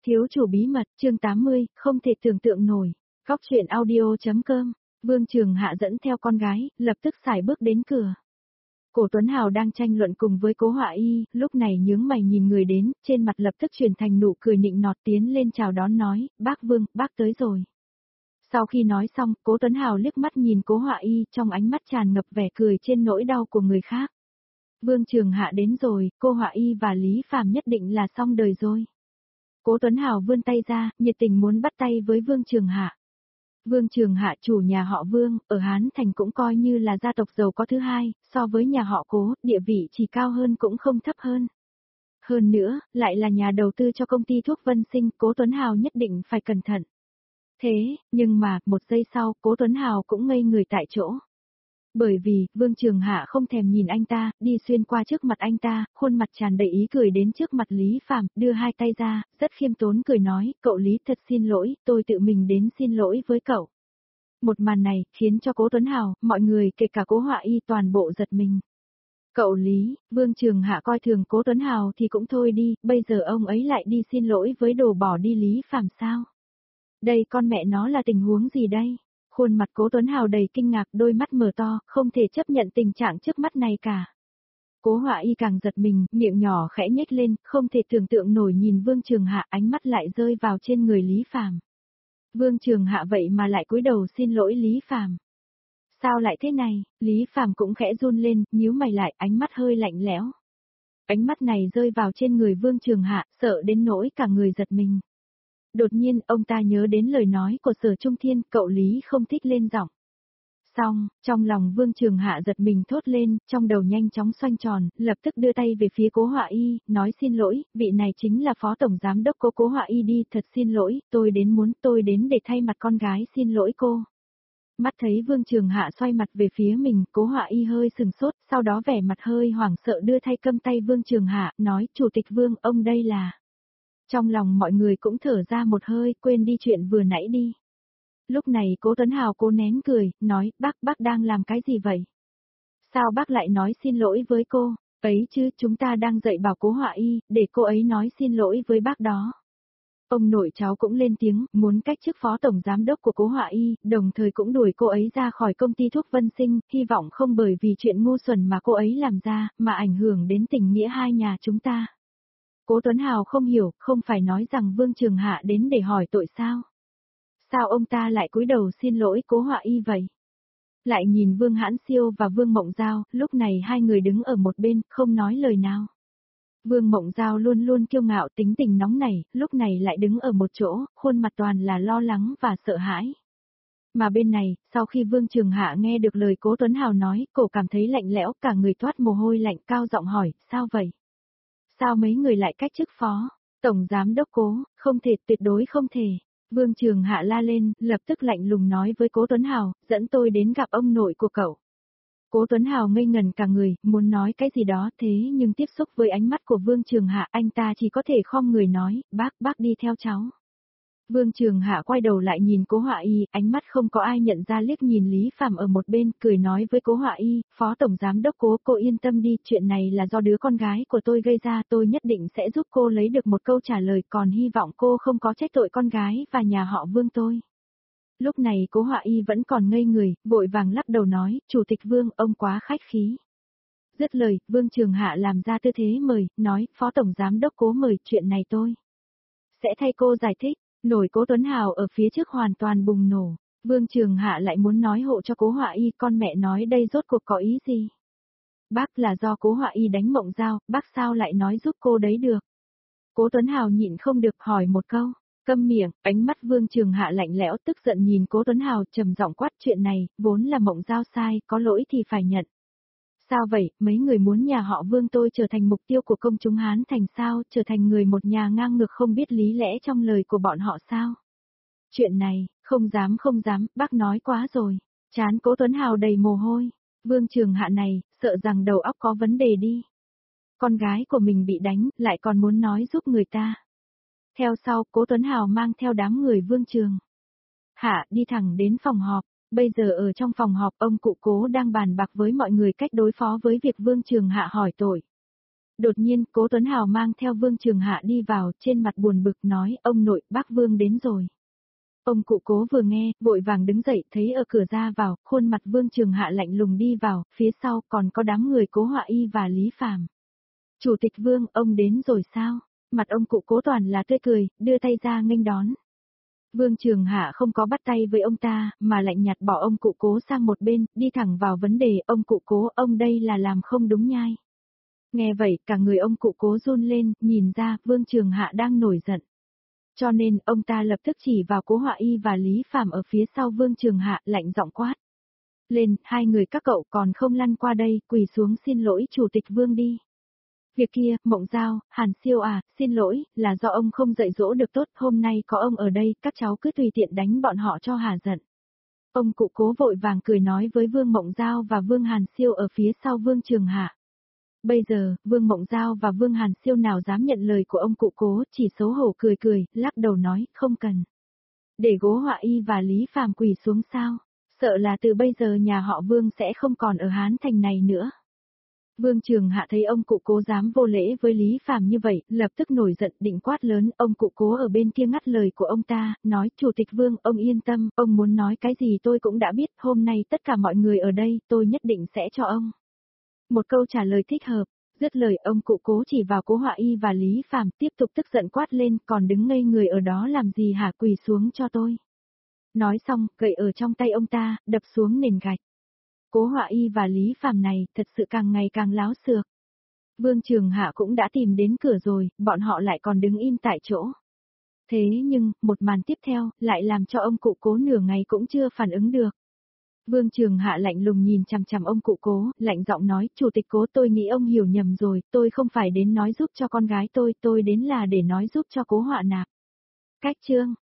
Thiếu chủ bí mật, chương 80, không thể tưởng tượng nổi. Góc truyện audio.com, Vương Trường Hạ dẫn theo con gái, lập tức xài bước đến cửa. Cổ Tuấn Hào đang tranh luận cùng với Cố Họa Y, lúc này nhướng mày nhìn người đến, trên mặt lập tức chuyển thành nụ cười nịnh nọt tiến lên chào đón nói, bác Vương, bác tới rồi. Sau khi nói xong, Cố Tuấn Hào liếc mắt nhìn Cố Họa Y, trong ánh mắt tràn ngập vẻ cười trên nỗi đau của người khác. Vương Trường Hạ đến rồi, cô Họa Y và Lý Phàm nhất định là xong đời rồi. Cố Tuấn Hào vươn tay ra, nhiệt tình muốn bắt tay với Vương Trường Hạ. Vương Trường Hạ chủ nhà họ Vương, ở Hán Thành cũng coi như là gia tộc giàu có thứ hai, so với nhà họ Cố, địa vị chỉ cao hơn cũng không thấp hơn. Hơn nữa, lại là nhà đầu tư cho công ty thuốc Vân Sinh, Cố Tuấn Hào nhất định phải cẩn thận. Thế, nhưng mà, một giây sau, Cố Tuấn Hào cũng ngây người tại chỗ. Bởi vì, Vương Trường Hạ không thèm nhìn anh ta, đi xuyên qua trước mặt anh ta, khuôn mặt tràn đầy ý cười đến trước mặt Lý Phàm, đưa hai tay ra, rất khiêm tốn cười nói, cậu Lý thật xin lỗi, tôi tự mình đến xin lỗi với cậu. Một màn này, khiến cho Cố Tuấn Hào, mọi người kể cả Cố Họa Y toàn bộ giật mình. Cậu Lý, Vương Trường Hạ coi thường Cố Tuấn Hào thì cũng thôi đi, bây giờ ông ấy lại đi xin lỗi với đồ bỏ đi Lý Phàm sao? Đây con mẹ nó là tình huống gì đây? Khuôn mặt Cố Tuấn Hào đầy kinh ngạc, đôi mắt mở to, không thể chấp nhận tình trạng trước mắt này cả. Cố Họa Y càng giật mình, miệng nhỏ khẽ nhếch lên, không thể tưởng tượng nổi nhìn Vương Trường Hạ, ánh mắt lại rơi vào trên người Lý Phàm. Vương Trường Hạ vậy mà lại cúi đầu xin lỗi Lý Phàm. Sao lại thế này? Lý Phàm cũng khẽ run lên, nhíu mày lại, ánh mắt hơi lạnh lẽo. Ánh mắt này rơi vào trên người Vương Trường Hạ, sợ đến nỗi cả người giật mình. Đột nhiên, ông ta nhớ đến lời nói của Sở Trung Thiên, cậu Lý không thích lên giọng. Xong, trong lòng Vương Trường Hạ giật mình thốt lên, trong đầu nhanh chóng xoay tròn, lập tức đưa tay về phía Cố Họa Y, nói xin lỗi, vị này chính là Phó Tổng Giám Đốc Cố Họa Y đi, thật xin lỗi, tôi đến để thay mặt con gái xin lỗi cô. Mắt thấy Vương Trường Hạ xoay mặt về phía mình, Cố Họa Y hơi sừng sốt, sau đó vẻ mặt hơi hoảng sợ đưa tay cầm tay Vương Trường Hạ, nói, Chủ tịch Vương, ông đây là... Trong lòng mọi người cũng thở ra một hơi, quên đi chuyện vừa nãy đi. Lúc này Cố Tuấn Hào cố nén cười, nói, bác đang làm cái gì vậy? Sao bác lại nói xin lỗi với cô? Ấy chứ, chúng ta đang dạy bảo Cố Họa Y, để cô ấy nói xin lỗi với bác đó. Ông nội cháu cũng lên tiếng, muốn cách chức phó tổng giám đốc của Cố Họa Y, đồng thời cũng đuổi cô ấy ra khỏi công ty thuốc Vân Sinh, hy vọng không bởi vì chuyện ngu xuẩn mà cô ấy làm ra, mà ảnh hưởng đến tình nghĩa hai nhà chúng ta. Cố Tuấn Hào không hiểu, không phải nói rằng Vương Trường Hạ đến để hỏi tội sao? Sao ông ta lại cúi đầu xin lỗi Cố Họa Y vậy? Lại nhìn Vương Hãn Siêu và Vương Mộng Giao, lúc này hai người đứng ở một bên, không nói lời nào. Vương Mộng Giao luôn luôn kiêu ngạo tính tình nóng nảy, lúc này lại đứng ở một chỗ, khuôn mặt toàn là lo lắng và sợ hãi. Mà bên này, sau khi Vương Trường Hạ nghe được lời Cố Tuấn Hào nói, cổ cảm thấy lạnh lẽo, cả người toát mồ hôi lạnh, cao giọng hỏi, sao vậy? Sao mấy người lại cách chức phó? Tổng giám đốc Cố, không thể, tuyệt đối không thể. Vương Trường Hạ la lên, lập tức lạnh lùng nói với Cố Tuấn Hào, dẫn tôi đến gặp ông nội của cậu. Cố Tuấn Hào ngây ngần cả người, muốn nói cái gì đó, thế nhưng tiếp xúc với ánh mắt của Vương Trường Hạ, anh ta chỉ có thể khom người nói, bác đi theo cháu. Vương Trường Hạ quay đầu lại nhìn Cố Họa Y, ánh mắt không có ai nhận ra, liếc nhìn Lý Phàm ở một bên, cười nói với Cố Họa Y, Phó Tổng Giám Đốc Cố, cô yên tâm đi, chuyện này là do đứa con gái của tôi gây ra, tôi nhất định sẽ giúp cô lấy được một câu trả lời, còn hy vọng cô không có trách tội con gái và nhà họ Vương tôi. Lúc này Cố Họa Y vẫn còn ngây người, vội vàng lắc đầu nói, Chủ tịch Vương, ông quá khách khí. Dứt lời, Vương Trường Hạ làm ra tư thế mời, nói, Phó Tổng Giám Đốc Cố mời, chuyện này tôi sẽ thay cô giải thích. Nổi Cố Tuấn Hào ở phía trước hoàn toàn bùng nổ, Vương Trường Hạ lại muốn nói hộ cho Cố Họa Y, con mẹ nói đây rốt cuộc có ý gì? Bác là do Cố Họa Y đánh Mộng Giao, bác sao lại nói giúp cô đấy được? Cố Tuấn Hào nhịn không được hỏi một câu, câm miệng, ánh mắt Vương Trường Hạ lạnh lẽo tức giận nhìn Cố Tuấn Hào trầm giọng quát, chuyện này, vốn là Mộng Giao sai, có lỗi thì phải nhận. Sao vậy, mấy người muốn nhà họ Vương tôi trở thành mục tiêu của công chúng Hán Thành sao, trở thành người một nhà ngang ngược không biết lý lẽ trong lời của bọn họ sao? Chuyện này, không dám, bác nói quá rồi. Chán Cố Tuấn Hào đầy mồ hôi. Vương Trường Hạ này, sợ rằng đầu óc có vấn đề đi. Con gái của mình bị đánh, lại còn muốn nói giúp người ta. Theo sau, Cố Tuấn Hào mang theo đám người Vương Trường Hạ đi thẳng đến phòng họp. Bây giờ ở trong phòng họp, ông cụ Cố đang bàn bạc với mọi người cách đối phó với việc Vương Trường Hạ hỏi tội. Đột nhiên, Cố Tuấn Hào mang theo Vương Trường Hạ đi vào, trên mặt buồn bực nói, ông nội, bác Vương đến rồi. Ông cụ Cố vừa nghe, vội vàng đứng dậy, thấy ở cửa ra vào, khuôn mặt Vương Trường Hạ lạnh lùng đi vào, phía sau còn có đám người Cố Họa Y và Lý Phàm. Chủ tịch Vương, ông đến rồi sao? Mặt ông cụ Cố toàn là tươi cười, đưa tay ra nghênh đón. Vương Trường Hạ không có bắt tay với ông ta, mà lạnh nhạt bỏ ông cụ Cố sang một bên, đi thẳng vào vấn đề, ông cụ Cố, ông đây là làm không đúng nhai. Nghe vậy, cả người ông cụ Cố run lên, nhìn ra, Vương Trường Hạ đang nổi giận. Cho nên, ông ta lập tức chỉ vào Cố Họa Y và Lý Phàm ở phía sau Vương Trường Hạ, lạnh giọng quát. Lên, hai người các cậu còn không lăn qua đây, quỳ xuống xin lỗi Chủ tịch Vương đi. Việc kia, Mộng Giao, Hàn Siêu à, xin lỗi, là do ông không dạy dỗ được tốt, hôm nay có ông ở đây, các cháu cứ tùy tiện đánh bọn họ cho hả giận. Ông cụ Cố vội vàng cười nói với Vương Mộng Giao và Vương Hàn Siêu ở phía sau Vương Trường Hạ. Bây giờ, Vương Mộng Giao và Vương Hàn Siêu nào dám nhận lời của ông cụ Cố, chỉ xấu hổ cười cười, lắc đầu nói, không cần. Để Cố Họa Y và Lý Phàm quỳ xuống sao, sợ là từ bây giờ nhà họ Vương sẽ không còn ở Hán Thành này nữa. Vương Trường Hạ thấy ông cụ Cố dám vô lễ với Lý Phàm như vậy, lập tức nổi giận định quát lớn, ông cụ Cố ở bên kia ngắt lời của ông ta, nói, Chủ tịch Vương, ông yên tâm, ông muốn nói cái gì tôi cũng đã biết, hôm nay tất cả mọi người ở đây, tôi nhất định sẽ cho ông một câu trả lời thích hợp. Dứt lời, ông cụ Cố chỉ vào Cố Họa Y và Lý Phàm, tiếp tục tức giận quát lên, còn đứng ngây người ở đó làm gì hả, quỳ xuống cho tôi. Nói xong, gậy ở trong tay ông ta, đập xuống nền gạch. Cố Họa Y và Lý Phàm này, thật sự càng ngày càng láo xược. Vương Trường Hạ cũng đã tìm đến cửa rồi, bọn họ lại còn đứng im tại chỗ. Thế nhưng, một màn tiếp theo, lại làm cho ông cụ Cố nửa ngày cũng chưa phản ứng được. Vương Trường Hạ lạnh lùng nhìn chằm chằm ông cụ Cố, lạnh giọng nói, Chủ tịch Cố, tôi nghĩ ông hiểu nhầm rồi, tôi không phải đến nói giúp cho con gái tôi đến là để nói giúp cho Cố Họa Nạp. Cách chương